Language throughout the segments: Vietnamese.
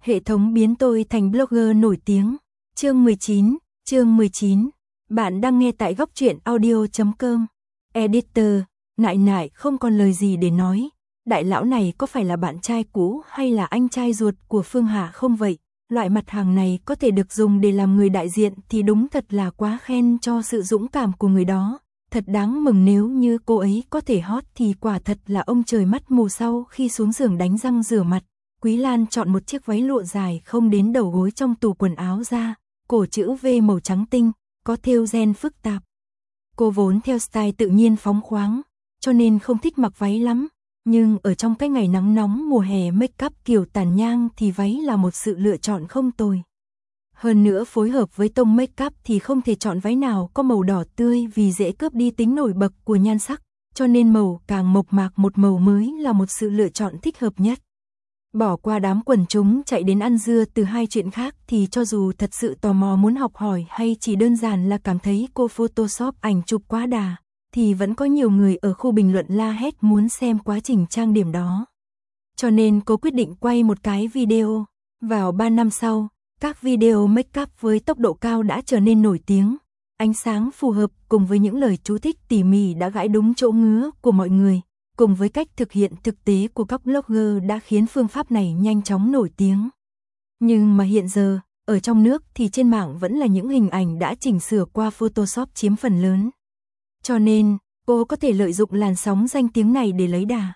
Hệ thống biến tôi thành blogger nổi tiếng. Chương 19. Bạn đang nghe tại goctruyện.audio.com. Editor, nại không còn lời gì để nói. Đại lão này có phải là bạn trai cũ hay là anh trai ruột của Phương Hà không vậy? Loại mặt hàng này có thể được dùng để làm người đại diện thì đúng thật là quá khen cho sự dũng cảm của người đó. Thật đáng mừng nếu như cô ấy có thể hot thì quả thật là ông trời mắt mù. Sau khi xuống giường đánh răng rửa mặt, Quý Lan chọn một chiếc váy lụa dài không đến đầu gối trong tủ quần áo ra, cổ chữ V màu trắng tinh, có thêu ren phức tạp. Cô vốn theo style tự nhiên phóng khoáng, cho nên không thích mặc váy lắm, nhưng ở trong cái ngày nắng nóng mùa hè make up kiểu tàn nhang thì váy là một sự lựa chọn không tồi. Hơn nữa phối hợp với tông make up thì không thể chọn váy nào có màu đỏ tươi vì dễ cướp đi tính nổi bật của nhan sắc, cho nên màu càng mộc mạc một màu mới là một sự lựa chọn thích hợp nhất. Bỏ qua đám quần chúng chạy đến ăn dưa từ hai chuyện khác thì cho dù thật sự tò mò muốn học hỏi hay chỉ đơn giản là cảm thấy cô Photoshop ảnh chụp quá đà, thì vẫn có nhiều người ở khu bình luận la hét muốn xem quá trình trang điểm đó. Cho nên cô quyết định quay một cái video. Vào 3 năm sau, các video make up với tốc độ cao đã trở nên nổi tiếng. Ánh sáng phù hợp cùng với những lời chú thích tỉ mỉ đã gãi đúng chỗ ngứa của mọi người, cùng với cách thực hiện thực tế của các blogger đã khiến phương pháp này nhanh chóng nổi tiếng. Nhưng mà hiện giờ, ở trong nước thì trên mạng vẫn là những hình ảnh đã chỉnh sửa qua Photoshop chiếm phần lớn. Cho nên, cô có thể lợi dụng làn sóng danh tiếng này để lấy đà.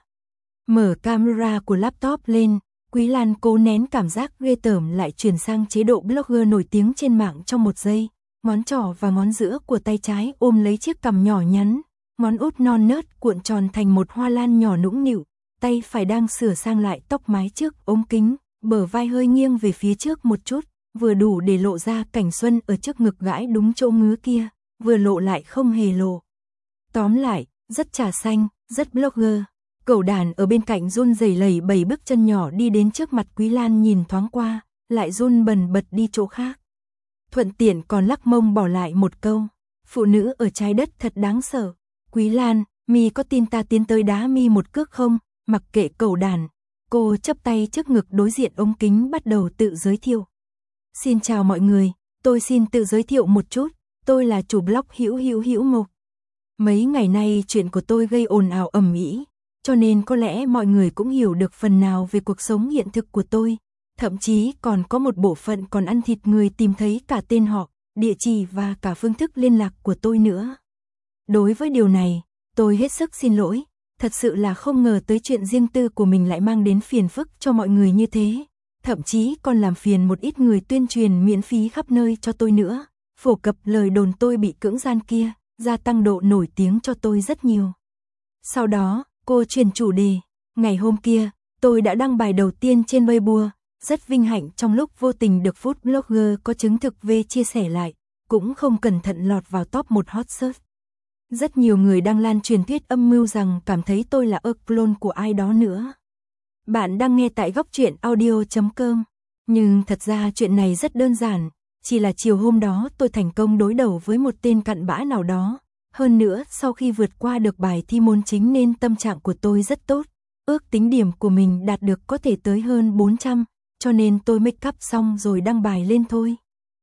Mở camera của laptop lên, Quý Lan cố nén cảm giác ghê tởm lại chuyển sang chế độ blogger nổi tiếng trên mạng trong một giây. Ngón trỏ và ngón giữa của tay trái ôm lấy chiếc cằm nhỏ nhắn, ngón út non nớt cuộn tròn thành một hoa lan nhỏ nũng nịu, tay phải đang sửa sang lại tóc mái trước ống kính, bờ vai hơi nghiêng về phía trước một chút, vừa đủ để lộ ra cảnh xuân ở trước ngực gãi đúng chỗ ngứa kia, vừa lộ lại không hề lộ. Tóm lại, rất trà xanh, rất blogger. Cẩu đàn ở bên cạnh run rẩy lẩy bẩy bước chân nhỏ đi đến trước mặt Quý Lan nhìn thoáng qua, lại run bần bật đi chỗ khác. Thuận tiện còn lắc mông bỏ lại một câu, phụ nữ ở trái đất thật đáng sợ. Quý Lan, mi có tin ta tiến tới đá mi một cước không? Mặc kệ cẩu đàn, cô chắp tay trước ngực đối diện ống kính bắt đầu tự giới thiệu. Xin chào mọi người, tôi xin tự giới thiệu một chút, tôi là chủ blog Hữu Mộc. Mấy ngày nay chuyện của tôi gây ồn ào ầm ĩ, cho nên có lẽ mọi người cũng hiểu được phần nào về cuộc sống hiện thực của tôi, thậm chí còn có một bộ phận còn ăn thịt người tìm thấy cả tên họ, địa chỉ và cả phương thức liên lạc của tôi nữa. Đối với điều này, tôi hết sức xin lỗi, thật sự là không ngờ tới chuyện riêng tư của mình lại mang đến phiền phức cho mọi người như thế, thậm chí còn làm phiền một ít người tuyên truyền miễn phí khắp nơi cho tôi nữa, phổ cập lời đồn tôi bị cưỡng gian kia, gia tăng độ nổi tiếng cho tôi rất nhiều. Sau đó, cô chuyển chủ đề, ngày hôm kia, tôi đã đăng bài đầu tiên trên Weibo, rất vinh hạnh trong lúc vô tình được food blogger có chứng thực về chia sẻ lại, cũng không cẩn thận lọt vào top 1 hot search. Rất nhiều người đang lan truyền thuyết âm mưu rằng cảm thấy tôi là clone của ai đó nữa. Bạn đang nghe tại goctruyện.audio.com, nhưng thật ra chuyện này rất đơn giản, chỉ là chiều hôm đó tôi thành công đối đầu với một tên cặn bã nào đó. Hơn nữa, sau khi vượt qua được bài thi môn chính nên tâm trạng của tôi rất tốt. Ước tính điểm của mình đạt được có thể tới hơn 400, cho nên tôi make up xong rồi đăng bài lên thôi.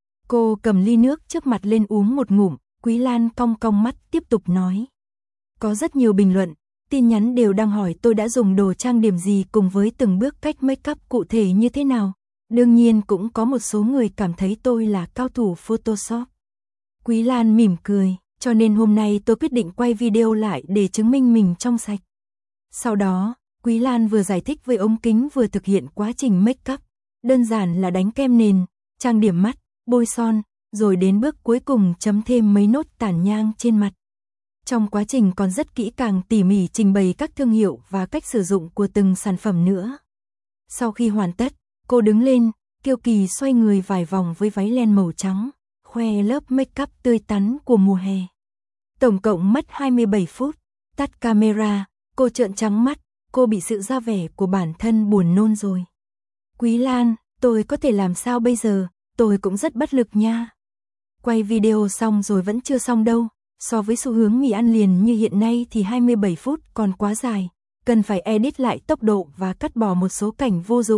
Cô cầm ly nước trước mặt lên uống một ngụm, Quý Lan cong cong mắt tiếp tục nói. Có rất nhiều bình luận, tin nhắn đều đang hỏi tôi đã dùng đồ trang điểm gì cùng với từng bước cách make up cụ thể như thế nào. Đương nhiên cũng có một số người cảm thấy tôi là cao thủ Photoshop. Quý Lan mỉm cười. Cho nên hôm nay tôi quyết định quay video lại để chứng minh mình trong sạch. Sau đó, Quý Lan vừa giải thích với ống kính vừa thực hiện quá trình make up. Đơn giản là đánh kem nền, trang điểm mắt, bôi son, rồi đến bước cuối cùng chấm thêm mấy nốt tản nhang trên mặt. Trong quá trình còn rất kỹ càng tỉ mỉ trình bày các thương hiệu và cách sử dụng của từng sản phẩm nữa. Sau khi hoàn tất, cô đứng lên, kiêu kỳ xoay người vài vòng với váy len màu trắng, khoe lớp make up tươi tắn của mùa hè. Tổng cộng mất 27 phút, tắt camera, cô trợn trắng mắt, cô bị sự ra vẻ của bản thân buồn nôn rồi. Quý Lan, tôi có thể làm sao bây giờ, tôi cũng rất bất lực nha. Quay video xong rồi vẫn chưa xong đâu, so với xu hướng mì ăn liền như hiện nay thì 27 phút còn quá dài, cần phải edit lại tốc độ và cắt bỏ một số cảnh vô dụng,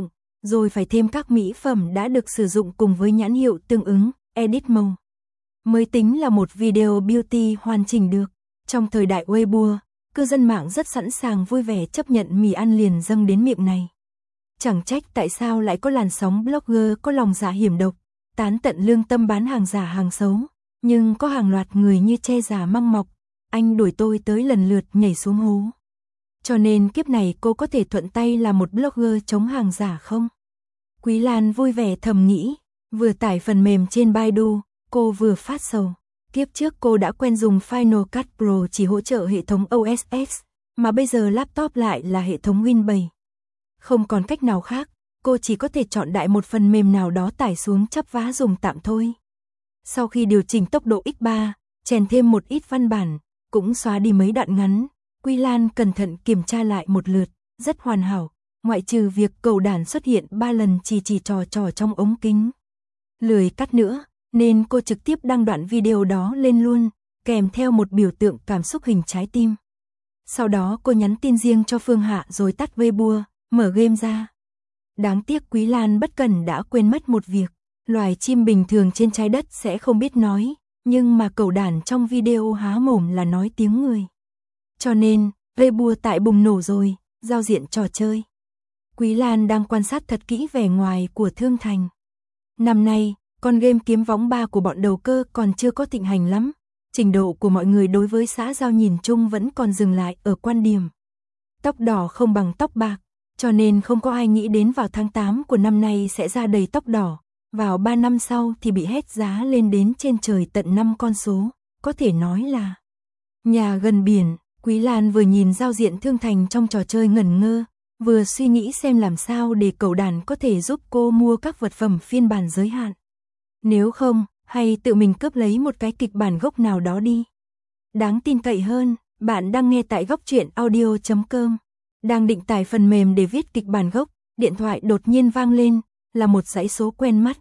rồi phải thêm các mỹ phẩm đã được sử dụng cùng với nhãn hiệu tương ứng, edit màu. Mới tính là một video beauty hoàn chỉnh được. Trong thời đại Weibo, cư dân mạng rất sẵn sàng vui vẻ chấp nhận mì ăn liền dâng đến miệng này. Chẳng trách tại sao lại có làn sóng blogger có lòng dạ hiểm độc, tán tận lương tâm bán hàng giả hàng xấu, nhưng có hàng loạt người như che giả măng mọc, anh đuổi tôi tới lần lượt nhảy xuống hố. Cho nên kiếp này cô có thể thuận tay là một blogger chống hàng giả không? Quý Lan vui vẻ thầm nghĩ, vừa tải phần mềm trên Baidu, cô vừa phát sầu. Kiếp trước cô đã quen dùng Final Cut Pro chỉ hỗ trợ hệ thống OS X, mà bây giờ laptop lại là hệ thống Win 7. Không còn cách nào khác, cô chỉ có thể chọn đại một phần mềm nào đó tải xuống chắp vá dùng tạm thôi. Sau khi điều chỉnh tốc độ X3, chèn thêm một ít văn bản, cũng xóa đi mấy đoạn ngắn, Quý Lan cẩn thận kiểm tra lại một lượt, rất hoàn hảo, ngoại trừ việc cầu đàn xuất hiện 3 lần chỉ trò trong ống kính. Lười cắt nữa, nên cô trực tiếp đăng đoạn video đó lên luôn, kèm theo một biểu tượng cảm xúc hình trái tim. Sau đó cô nhắn tin riêng cho Phương Hạ rồi tắt Weibo, mở game ra. Đáng tiếc Quý Lan bất cẩn đã quên mất một việc, loài chim bình thường trên trái đất sẽ không biết nói, nhưng mà cẩu đản trong video há mồm là nói tiếng người. Cho nên, Weibo tại bùng nổ rồi, giao diện trò chơi. Quý Lan đang quan sát thật kỹ vẻ ngoài của Thương Thành. Năm nay, con game kiếm võng 3 của bọn đầu cơ còn chưa có thịnh hành lắm. Trình độ của mọi người đối với xã giao nhìn chung vẫn còn dừng lại ở quan điểm tóc đỏ không bằng tóc bạc, cho nên không có ai nghĩ đến vào tháng 8 của năm nay sẽ ra đầy tóc đỏ, vào 3 năm sau thì bị hét giá lên đến trên trời tận 5 con số, có thể nói là nhà gần biển. Quý Lan vừa nhìn giao diện Thương Thành trong trò chơi ngẩn ngơ, vừa suy nghĩ xem làm sao để cẩu đàn có thể giúp cô mua các vật phẩm phiên bản giới hạn. Nếu không, hay tự mình cướp lấy một cái kịch bản gốc nào đó đi. Đáng tin cậy hơn, bạn đang nghe tại góc truyện audio.com. Đang định tải phần mềm để viết kịch bản gốc, điện thoại đột nhiên vang lên, là một dãy số quen mắt,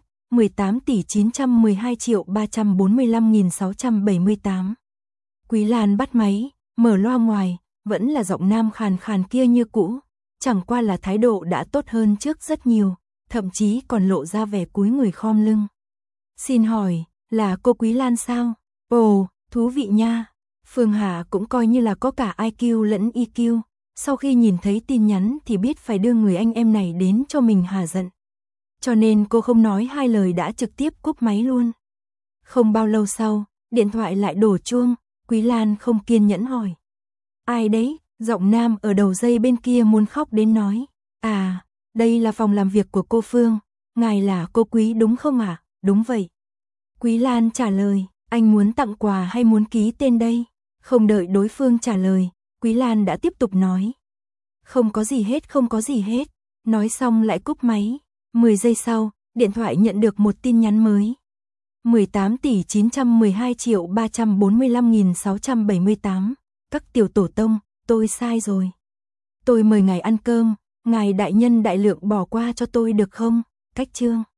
18.912.345.678. Quý Lan bắt máy, mở loa ngoài, vẫn là giọng nam khàn khàn kia như cũ, chẳng qua là thái độ đã tốt hơn trước rất nhiều, thậm chí còn lộ ra vẻ cúi người khom lưng. Xin hỏi, là cô Quý Lan sao? Ồ, thú vị nha. Phương Hà cũng coi như là có cả IQ lẫn EQ, sau khi nhìn thấy tin nhắn thì biết phải đưa người anh em này đến cho mình hả giận. Cho nên cô không nói hai lời đã trực tiếp cúp máy luôn. Không bao lâu sau, điện thoại lại đổ chuông, Quý Lan không kiên nhẫn hỏi. Ai đấy? Giọng nam ở đầu dây bên kia muốn khóc đến nói. À, đây là phòng làm việc của cô Phương, ngài là cô Quý đúng không ạ? Đúng vậy. Quý Lan trả lời, anh muốn tặng quà hay muốn ký tên đây? Không đợi đối phương trả lời, Quý Lan đã tiếp tục nói. Không có gì hết, không có gì hết. Nói xong lại cúp máy. 10 giây sau, điện thoại nhận được một tin nhắn mới. 18.912.345.678. Các tiểu tổ tông, tôi sai rồi. Tôi mời ngài ăn cơm, ngài đại nhân đại lượng bỏ qua cho tôi được không? Cách chương.